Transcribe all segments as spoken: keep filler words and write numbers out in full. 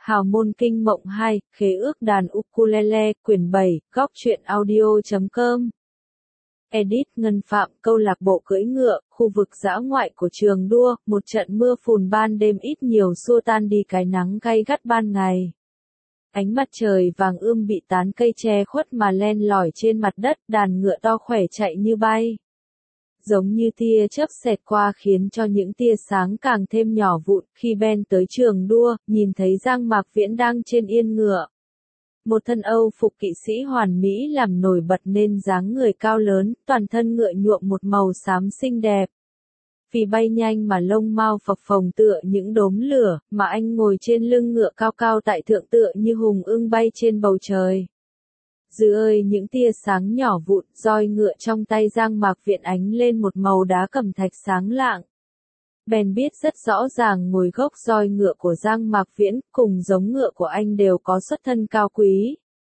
Hào môn kinh mộng hai, khế ước đàn ukulele, quyển bảy, góc truyện audio chấm com. Edit Ngân Phạm, câu lạc bộ cưỡi ngựa, khu vực dã ngoại của trường đua, một trận mưa phùn ban đêm ít nhiều xua tan đi cái nắng gay gắt ban ngày. Ánh mặt trời vàng ươm bị tán cây che khuất mà len lỏi trên mặt đất, đàn ngựa to khỏe chạy như bay. Giống như tia chớp xẹt qua khiến cho những tia sáng càng thêm nhỏ vụn, khi Ben tới trường đua, nhìn thấy Giang Mạc Viễn đang trên yên ngựa. Một thân Âu phục kỵ sĩ hoàn mỹ làm nổi bật nên dáng người cao lớn, toàn thân ngựa nhuộm một màu xám xinh đẹp. Vì bay nhanh mà lông mao phập phồng tựa những đốm lửa, mà anh ngồi trên lưng ngựa cao cao tại thượng tựa như hùng ưng bay trên bầu trời. Dưới những tia sáng nhỏ vụn, roi ngựa trong tay Giang Mạc Viễn ánh lên một màu đá cẩm thạch sáng lạng. Ben biết rất rõ ràng ngồi gốc roi ngựa của Giang Mạc Viễn, cùng giống ngựa của anh đều có xuất thân cao quý.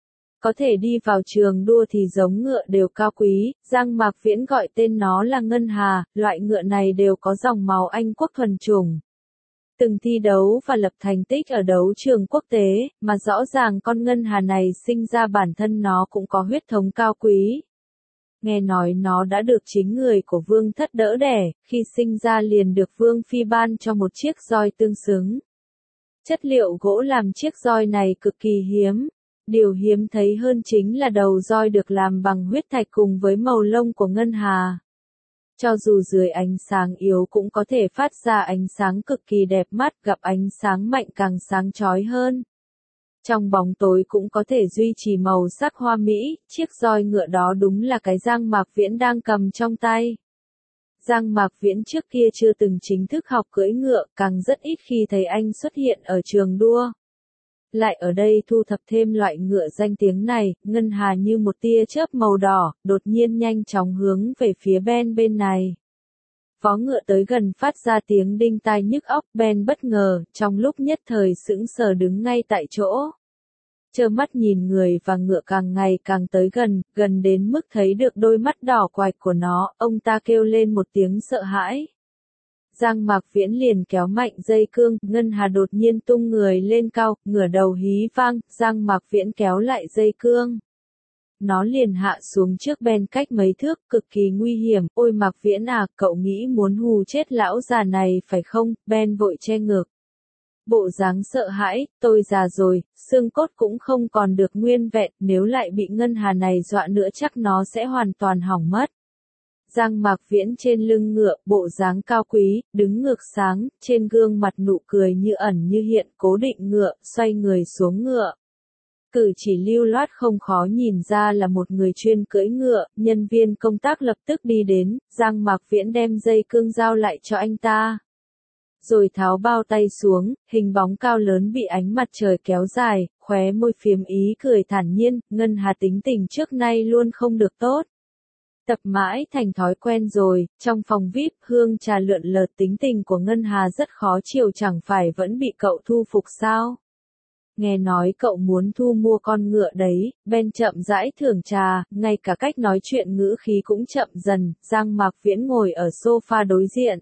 Có thể đi vào trường đua thì giống ngựa đều cao quý, Giang Mạc Viễn gọi tên nó là Ngân Hà, loại ngựa này đều có dòng máu Anh quốc thuần chủng. Từng thi đấu và lập thành tích ở đấu trường quốc tế, mà rõ ràng con Ngân Hà này sinh ra bản thân nó cũng có huyết thống cao quý. Nghe nói nó đã được chính người của vương thất đỡ đẻ, khi sinh ra liền được vương phi ban cho một chiếc roi tương xứng. Chất liệu gỗ làm chiếc roi này cực kỳ hiếm. Điều hiếm thấy hơn chính là đầu roi được làm bằng huyết thạch cùng với màu lông của Ngân Hà. Cho dù dưới ánh sáng yếu cũng có thể phát ra ánh sáng cực kỳ đẹp mắt, gặp ánh sáng mạnh càng sáng chói hơn. Trong bóng tối cũng có thể duy trì màu sắc hoa mỹ, chiếc roi ngựa đó đúng là cái Giang Mạc Viễn đang cầm trong tay. Giang Mạc Viễn trước kia chưa từng chính thức học cưỡi ngựa, càng rất ít khi thấy anh xuất hiện ở trường đua. Lại ở đây thu thập thêm loại ngựa danh tiếng này, Ngân Hà như một tia chớp màu đỏ, đột nhiên nhanh chóng hướng về phía Ben bên này. Vó ngựa tới gần phát ra tiếng đinh tai nhức óc, Ben bất ngờ, trong lúc nhất thời sững sờ đứng ngay tại chỗ. Trơ mắt nhìn người và ngựa càng ngày càng tới gần, gần đến mức thấy được đôi mắt đỏ quạch của nó, ông ta kêu lên một tiếng sợ hãi. Giang Mạc Viễn liền kéo mạnh dây cương, Ngân Hà đột nhiên tung người lên cao, ngửa đầu hí vang, Giang Mạc Viễn kéo lại dây cương. Nó liền hạ xuống trước Ben cách mấy thước, cực kỳ nguy hiểm, ôi Mạc Viễn à, cậu nghĩ muốn hù chết lão già này phải không, Ben vội che ngực. Bộ dáng sợ hãi, tôi già rồi, xương cốt cũng không còn được nguyên vẹn, nếu lại bị Ngân Hà này dọa nữa chắc nó sẽ hoàn toàn hỏng mất. Giang Mạc Viễn trên lưng ngựa, bộ dáng cao quý, đứng ngược sáng, trên gương mặt nụ cười như ẩn như hiện, cố định ngựa, xoay người xuống ngựa. Cử chỉ lưu loát không khó nhìn ra là một người chuyên cưỡi ngựa, nhân viên công tác lập tức đi đến, Giang Mạc Viễn đem dây cương giao lại cho anh ta. Rồi tháo bao tay xuống, hình bóng cao lớn bị ánh mặt trời kéo dài, khóe môi phiếm ý cười thản nhiên, Ngân Hà tính tình trước nay luôn không được tốt. Tập mãi thành thói quen rồi, trong phòng vi ai pi, hương trà lượn lờ, tính tình của Ngân Hà rất khó chịu, chẳng phải vẫn bị cậu thu phục sao? Nghe nói cậu muốn thu mua con ngựa đấy, Ben chậm rãi thưởng trà, ngay cả cách nói chuyện ngữ khí cũng chậm dần, Giang Mạc Viễn ngồi ở sofa đối diện.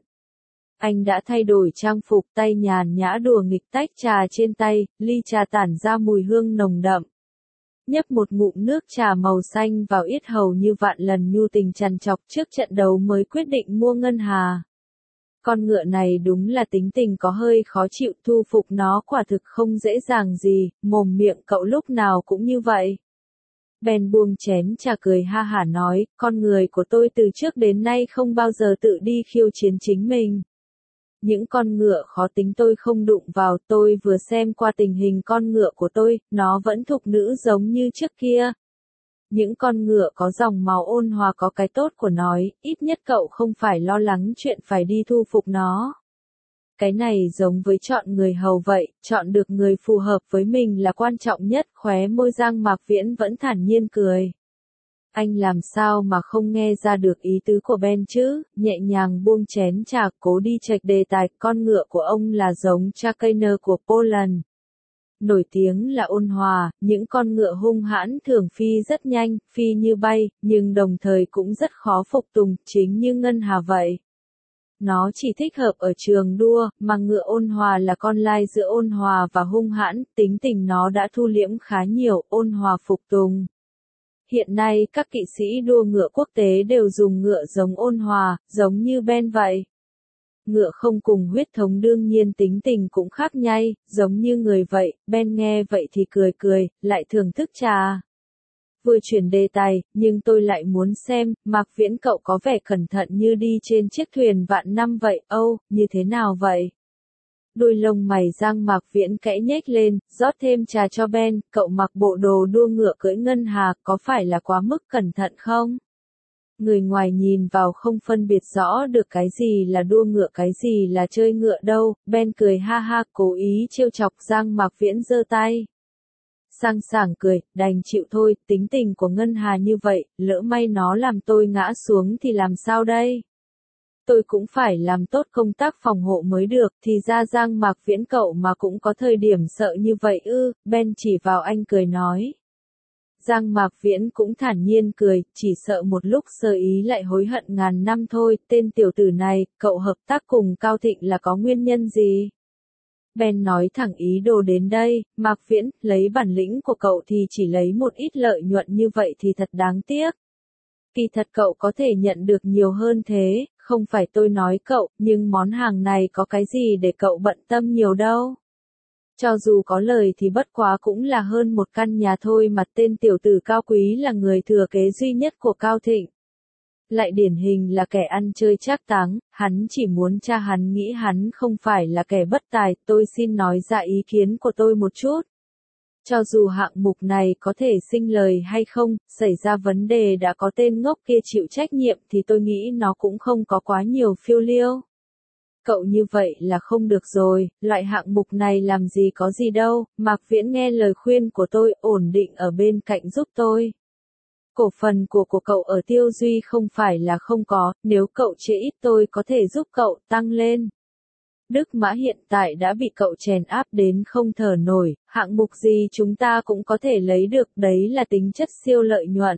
Anh đã thay đổi trang phục, tay nhàn nhã đùa nghịch tách trà trên tay, ly trà tản ra mùi hương nồng đậm. Nhấp một ngụm nước trà màu xanh vào yết hầu như vạn lần nhu tình trằn trọc, trước trận đấu mới quyết định mua Ngân Hà. Con ngựa này đúng là tính tình có hơi khó chịu, thu phục nó quả thực không dễ dàng gì, mồm miệng cậu lúc nào cũng như vậy. Ben buông chén trà cười ha hả nói, con người của tôi từ trước đến nay không bao giờ tự đi khiêu chiến chính mình. Những con ngựa khó tính tôi không đụng vào, tôi vừa xem qua tình hình con ngựa của tôi, nó vẫn thục nữ giống như trước kia. Những con ngựa có dòng máu ôn hòa có cái tốt của nó, ít nhất cậu không phải lo lắng chuyện phải đi thu phục nó. Cái này giống với chọn người hầu vậy, chọn được người phù hợp với mình là quan trọng nhất, khóe môi Giang Mạc Viễn vẫn thản nhiên cười. Anh làm sao mà không nghe ra được ý tứ của Ben chứ, nhẹ nhàng buông chén trà, cố đi chệch đề tài, con ngựa của ông là giống Chakainer của Poland. Nổi tiếng là ôn hòa, những con ngựa hung hãn thường phi rất nhanh, phi như bay, nhưng đồng thời cũng rất khó phục tùng, chính như Ngân Hà vậy. Nó chỉ thích hợp ở trường đua, mà ngựa ôn hòa là con lai giữa ôn hòa và hung hãn, tính tình nó đã thu liễm khá nhiều, ôn hòa phục tùng. Hiện nay các kỵ sĩ đua ngựa quốc tế đều dùng ngựa giống ôn hòa, giống như Ben vậy. Ngựa không cùng huyết thống đương nhiên tính tình cũng khác nhai, giống như người vậy, Ben nghe vậy thì cười cười, lại thưởng thức trà. Vừa chuyển đề tài, nhưng tôi lại muốn xem, Mạc Viễn cậu có vẻ cẩn thận như đi trên chiếc thuyền vạn năm vậy, âu, như thế nào vậy? Đôi lông mày Giang Mạc Viễn kẽ nhếch lên, rót thêm trà cho Ben, cậu mặc bộ đồ đua ngựa cưỡi ngân hà, có phải là quá mức cẩn thận không? Người ngoài nhìn vào không phân biệt rõ được cái gì là đua ngựa cái gì là chơi ngựa đâu, Ben cười ha ha, cố ý trêu chọc Giang Mạc Viễn giơ tay. Sang sảng cười, đành chịu thôi, tính tình của Ngân Hà như vậy, lỡ may nó làm tôi ngã xuống thì làm sao đây? Tôi cũng phải làm tốt công tác phòng hộ mới được, thì ra Giang Mạc Viễn cậu mà cũng có thời điểm sợ như vậy ư, Ben chỉ vào anh cười nói. Giang Mạc Viễn cũng thản nhiên cười, chỉ sợ một lúc sơ ý lại hối hận ngàn năm thôi, tên tiểu tử này, cậu hợp tác cùng Cao Thịnh là có nguyên nhân gì? Ben nói thẳng ý đồ đến đây, Mạc Viễn, lấy bản lĩnh của cậu thì chỉ lấy một ít lợi nhuận như vậy thì thật đáng tiếc. Kỳ thật cậu có thể nhận được nhiều hơn thế, không phải tôi nói cậu, nhưng món hàng này có cái gì để cậu bận tâm nhiều đâu. Cho dù có lời thì bất quá cũng là hơn một căn nhà thôi mà tên tiểu tử Cao Quý là người thừa kế duy nhất của Cao Thịnh. Lại điển hình là kẻ ăn chơi trác táng, hắn chỉ muốn cha hắn nghĩ hắn không phải là kẻ bất tài, tôi xin nói ra ý kiến của tôi một chút. Cho dù hạng mục này có thể sinh lời hay không, xảy ra vấn đề đã có tên ngốc kia chịu trách nhiệm thì tôi nghĩ nó cũng không có quá nhiều phiêu liêu. Cậu như vậy là không được rồi, loại hạng mục này làm gì có gì đâu, Mạc Viễn nghe lời khuyên của tôi, ổn định ở bên cạnh giúp tôi. Cổ phần của của cậu ở Tiêu Duy không phải là không có, nếu cậu chê ít tôi có thể giúp cậu tăng lên. Đức Mã hiện tại đã bị cậu chèn áp đến không thở nổi, hạng mục gì chúng ta cũng có thể lấy được, đấy là tính chất siêu lợi nhuận.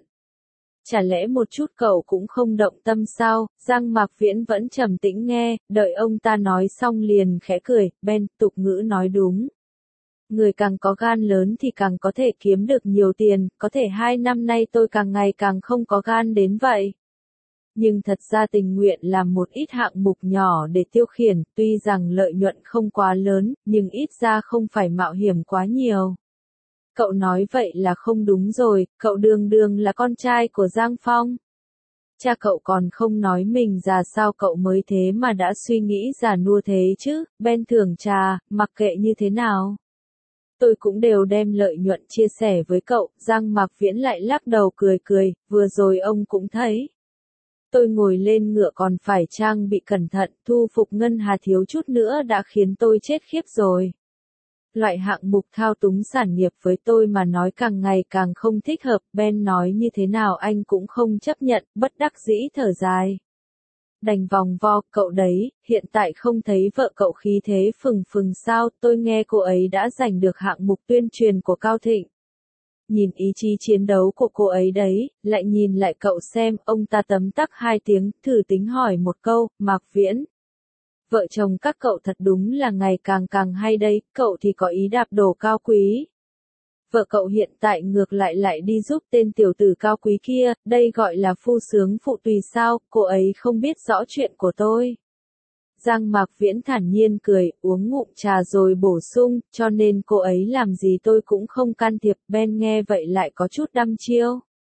Chả lẽ một chút cậu cũng không động tâm sao? Giang Mạc Viễn vẫn trầm tĩnh nghe, đợi ông ta nói xong liền khẽ cười, Ben, tục ngữ nói đúng. Người càng có gan lớn thì càng có thể kiếm được nhiều tiền, có thể hai năm nay tôi càng ngày càng không có gan đến vậy. Nhưng thật ra tình nguyện làm một ít hạng mục nhỏ để tiêu khiển, tuy rằng lợi nhuận không quá lớn, nhưng ít ra không phải mạo hiểm quá nhiều. Cậu nói vậy là không đúng rồi, cậu đường đường là con trai của Giang Phong. Cha cậu còn không nói mình già sao cậu mới thế mà đã suy nghĩ già nua thế chứ, Ben thưởng trà, mặc kệ như thế nào. Tôi cũng đều đem lợi nhuận chia sẻ với cậu, Giang Mạc Viễn lại lắc đầu cười cười, vừa rồi ông cũng thấy. Tôi ngồi lên ngựa còn phải trang bị cẩn thận, thu phục Ngân Hà thiếu chút nữa đã khiến tôi chết khiếp rồi. Loại hạng mục thao túng sản nghiệp với tôi mà nói càng ngày càng không thích hợp, Ben nói như thế nào anh cũng không chấp nhận, bất đắc dĩ thở dài. Đành vòng vo, cậu đấy, hiện tại không thấy vợ cậu khí thế phừng phừng sao, tôi nghe cô ấy đã giành được hạng mục tuyên truyền của Cao Thịnh. Nhìn ý chí chiến đấu của cô ấy đấy, lại nhìn lại cậu xem, ông ta tấm tắc hai tiếng, thử tính hỏi một câu, Mạc Viễn. Vợ chồng các cậu thật đúng là ngày càng càng hay đây, cậu thì có ý đạp đổ Cao Quý. Vợ cậu hiện tại ngược lại lại đi giúp tên tiểu tử Cao Quý kia, đây gọi là phu sướng phụ tùy sao, cô ấy không biết rõ chuyện của tôi. Giang Mạc Viễn thản nhiên cười, uống ngụm trà rồi bổ sung, cho nên cô ấy làm gì tôi cũng không can thiệp, Ben nghe vậy lại có chút đăm chiêu.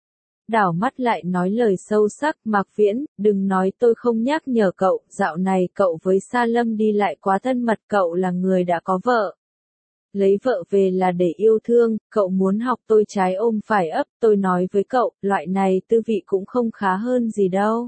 Đảo mắt lại nói lời sâu sắc, Mạc Viễn, đừng nói tôi không nhắc nhở cậu, dạo này cậu với Sa Lâm đi lại quá thân mật, cậu là người đã có vợ. Lấy vợ về là để yêu thương, cậu muốn học tôi trái ôm phải ấp, tôi nói với cậu, loại này tư vị cũng không khá hơn gì đâu.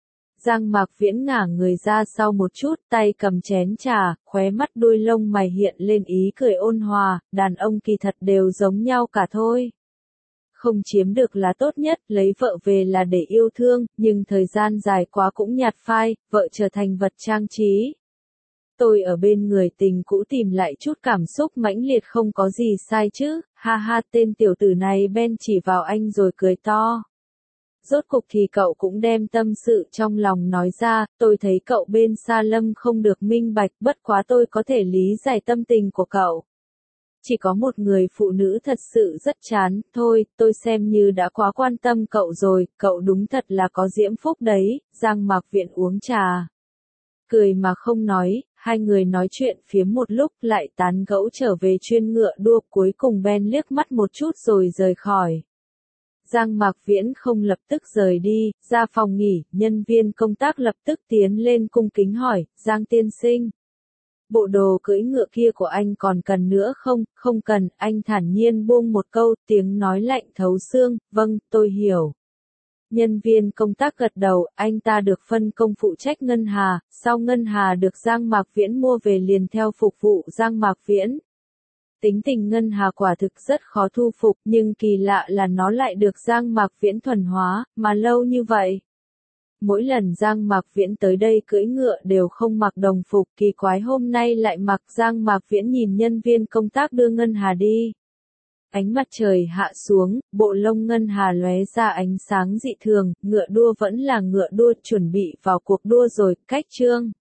Giang Mạc Viễn ngả người ra sau một chút, tay cầm chén trà, khóe mắt đuôi lông mày hiện lên ý cười ôn hòa, đàn ông kỳ thật đều giống nhau cả thôi. Không chiếm được là tốt nhất, lấy vợ về là để yêu thương, nhưng thời gian dài quá cũng nhạt phai, vợ trở thành vật trang trí. Tôi ở bên người tình cũ tìm lại chút cảm xúc mãnh liệt không có gì sai chứ, ha ha tên tiểu tử này Ben chỉ vào anh rồi cười to. Rốt cục thì cậu cũng đem tâm sự trong lòng nói ra, tôi thấy cậu bên Sa Lâm không được minh bạch, bất quá tôi có thể lý giải tâm tình của cậu. Chỉ có một người phụ nữ thật sự rất chán, thôi, tôi xem như đã quá quan tâm cậu rồi, cậu đúng thật là có diễm phúc đấy, Giang Mạc Viễn uống trà. Cười mà không nói, hai người nói chuyện phiếm một lúc lại tán gẫu trở về chuyên ngựa đua, cuối cùng Ben liếc mắt một chút rồi rời khỏi. Giang Mạc Viễn không lập tức rời đi, ra phòng nghỉ, nhân viên công tác lập tức tiến lên cung kính hỏi, Giang tiên sinh. Bộ đồ cưỡi ngựa kia của anh còn cần nữa không? Không cần, anh thản nhiên buông một câu, tiếng nói lạnh thấu xương, vâng, tôi hiểu. Nhân viên công tác gật đầu, anh ta được phân công phụ trách Ngân Hà, sau Ngân Hà được Giang Mạc Viễn mua về liền theo phục vụ Giang Mạc Viễn. Tính tình Ngân Hà quả thực rất khó thu phục, nhưng kỳ lạ là nó lại được Giang Mạc Viễn thuần hóa, mà lâu như vậy. Mỗi lần Giang Mạc Viễn tới đây cưỡi ngựa đều không mặc đồng phục, kỳ quái hôm nay lại mặc. Giang Mạc Viễn nhìn nhân viên công tác đưa Ngân Hà đi. Ánh mặt trời hạ xuống, bộ lông Ngân Hà lóe ra ánh sáng dị thường, ngựa đua vẫn là ngựa đua, chuẩn bị vào cuộc đua rồi, cách chương.